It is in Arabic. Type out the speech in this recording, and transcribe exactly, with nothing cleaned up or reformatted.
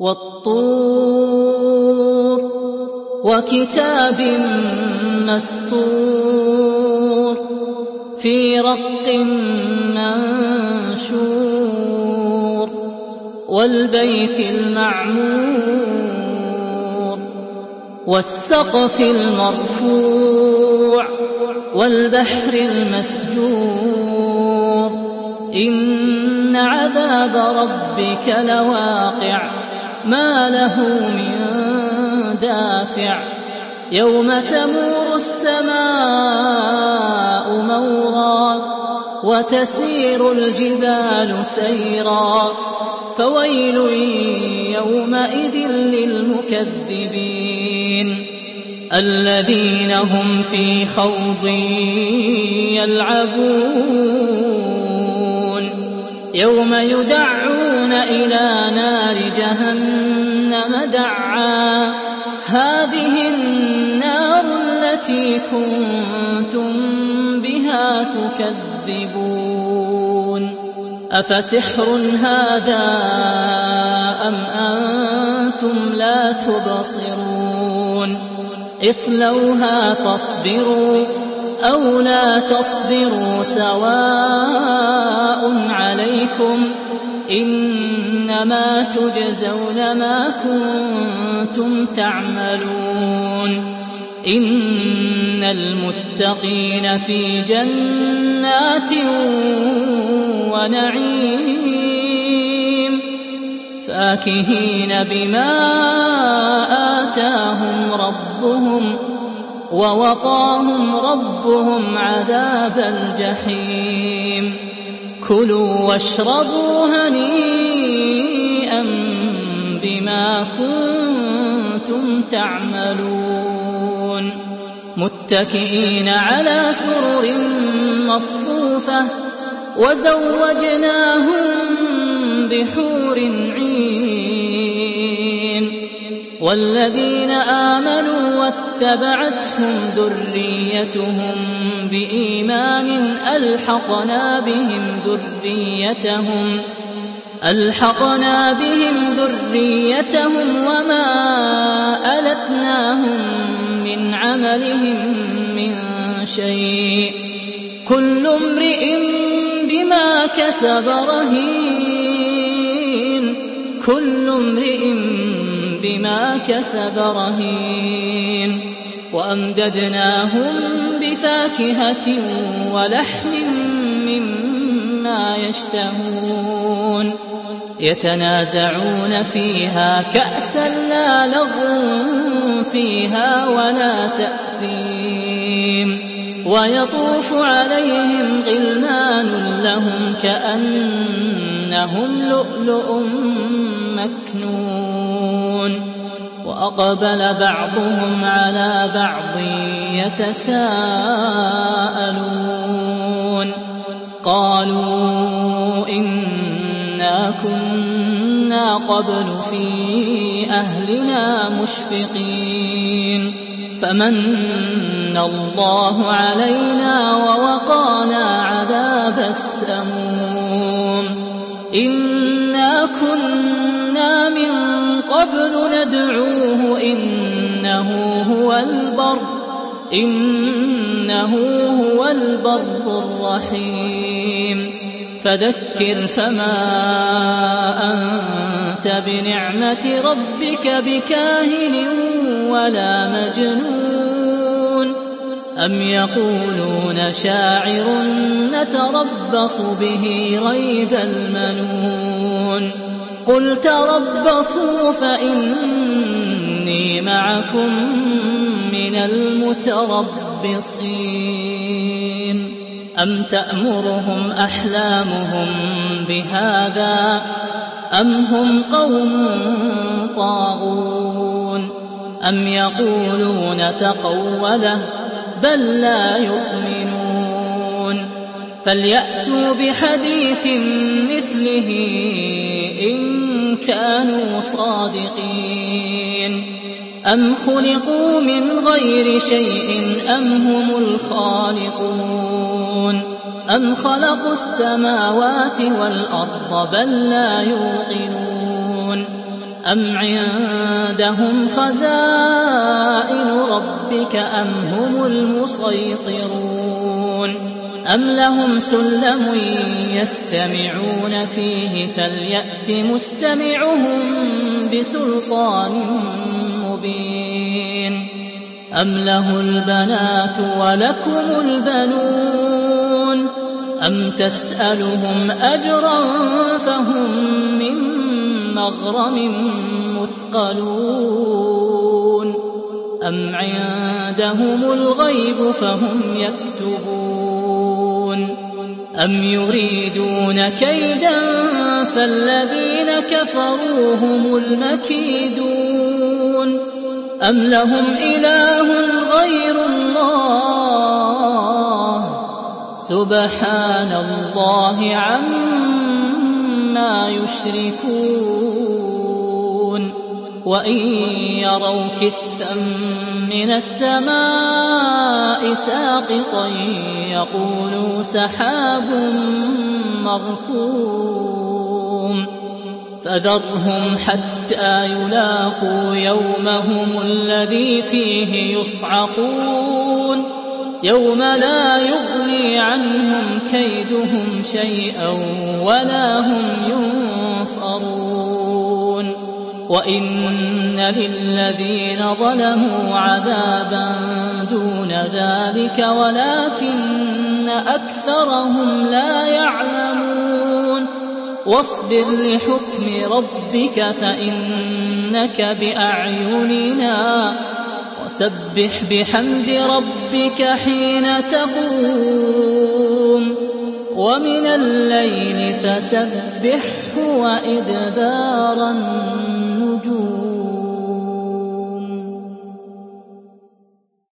وَالطُّورِ وَكِتَابٍ مَّسْطُورٍ فِي رَقٍّ مَّنشُورٍ وَالْبَيْتِ الْمَعْمُورِ وَالسَّقْفِ الْمَرْفُوعِ وَالْبَحْرِ الْمَسْجُورِ إِنَّ عَذَابَ رَبِّكَ لَوَاقِعٌ مَا لَهُ مِن دَافِعٍ يَوْمَ تَمُورُ السَّمَاءُ مَوْرًا وَتَسِيرُ الْجِبَالُ سَيْرًا فَوَيْلٌ يَوْمَئِذٍ لِّلْمُكَذِّبِينَ الَّذِينَ هُمْ فِي خَوْضٍ يَلْعَبُونَ يَوْمَ يُدَعُّونَ إِلَىٰ نَارِ جَهَنَّمَ دَعًّا هَٰذِهِ النَّارُ الَّتِي كُنتُم بِهَا تُكَذِّبُونَ أَفَسِحْرٌ هَٰذَا أَمْ أَنتُمْ لَا تُبْصِرُونَ اصْلَوْهَا فَاصْبِرُوا أَوْ لَا تَصْبِرُوا سَوَاءٌ عَلَيْكُمْ إِنَّمَا تُجْزَوْنَ مَا كُنتُمْ تَعْمَلُونَ إِنَّ الْمُتَّقِينَ فِي جَنَّاتٍ وَنَعِيمٍ فَاكِهِينَ بِمَا آتَاهُمْ رَبُّهُمْ وَوَقَاهُمْ رَبُّهُمْ عَذَابَ الْجَحِيمِ كُلُوا وَاشْرَبُوا هَنِيئًا بِمَا كُنتُمْ تَعْمَلُونَ مُتَّكِئِينَ عَلَى سُرُرٍ مَّصْفُوفَةٍ وَزَوَّجْنَاهُم بِحُورٍ عِينٍ وَالَّذِينَ آمَنُوا وَاتَّبَعَتْهُمْ ذُرِّيَّتُهُم بِإِيمَانٍ أَلْحَقْنَا بِهِمْ ذُرِّيَّتَهُمْ أَلْحَقْنَا بِهِمْ ذُرِّيَّتَهُمْ وَمَا أَلَتْنَاهُم مِّنْ عَمَلِهِم مِّن شَيْءٍ ۚ كُلُّ امْرِئٍ بِمَا كَسَبَ رَهِينٌ كُلُّ امْرِئٍ بِمَا كَسَبَ رَهِينٌ وَأَمْدَدْنَاهُم بِفَاكِهَةٍ وَلَحْمٍ مِّمَّا يَشْتَهُونَ يَتَنَازَعُونَ فِيهَا كَأْسًا لَّا لَغْوٌ فِيهَا وَلَا تَأْثِيمٌ وَيَطُوفُ عَلَيْهِمْ غِلْمَانٌ لَّهُمْ كَأَنَّهُمْ لُؤْلُؤٌ مَّكْنُونٌ وَأَقْبَلَ بَعْضُهُمْ عَلَىٰ بَعْضٍ يَتَسَاءَلُونَ قَالُوا إِنَّا كُنَّا قَبْلُ فِي أَهْلِنَا مُشْفِقِينَ فَمَنَّ اللَّهُ عَلَيْنَا وَوَقَانَا عَذَابَ السَّمُومِ إِنَّا كُنَّا مِن قَبْلُ نَدْعُوهُ إِنَّهُ هُوَ الْبَرُّ إِنَّهُ هُوَ الْبَرُّ الرَّحِيمُ فَذَكِّرْ فَمَا أَنتَ بِنِعْمَةِ رَبِّكَ بِكَاهِنٍ وَلَا مَجْنُونٍ أَمْ يَقُولُونَ شَاعِرٌ نَّتَرَبَّصُ بِهِ رَيْبَ الْمَنُونِ قُلْ تَرَبَّصُوا فَإِنِّي مَعَكُم مِّنَ الْمُتَرَبِّصِينَ أَمْ تَأْمُرُهُمْ أَحْلَامُهُم بِهَٰذَا أَمْ هُمْ قَوْمٌ طَاغُونَ أَمْ يَقُولُونَ تَقَوَّلَهُ بَل لَّا يُؤْمِنُونَ فَلْيَأْتُوا بِحَدِيثٍ مِّثْلِهِ إِن كَانُوا صَادِقِينَ أَمْ خُلِقُوا مِنْ غَيْرِ شَيْءٍ أَمْ هُمُ الْخَالِقُونَ أَمْ خَلَقُوا السَّمَاوَاتِ وَالْأَرْضَ بَل لَّا يُوقِنُونَ أم عندهم خزائن ربك أم هم المسيطرون أم لهم سلم يستمعون فيه فليأت مستمعهم بسلطان مبين أم له البنات ولكم البنون أم تسألهم أجرا فهم من مغرم مثقلون أم عندهم الغيب فهم يكتبون أم يريدون كيدا فالذين كفروا هم المكيدون أم لهم إله غير الله سبحان الله عما يشركون وإن يروا كسفا من السماء ساقطا يقولوا سحاب مركوم فذرهم حتى يلاقوا يومهم الذي فيه يصعقون يوم لا يغني عنهم كيدهم شيئا ولا هم ينصرون وإن للذين ظلموا عذابا دون ذلك ولكن أكثرهم لا يعلمون واصبر لحكم ربك فإنك بأعيننا وسبح بحمد ربك حين تقوم ومن الليل فسبحه وإدبار النجوم.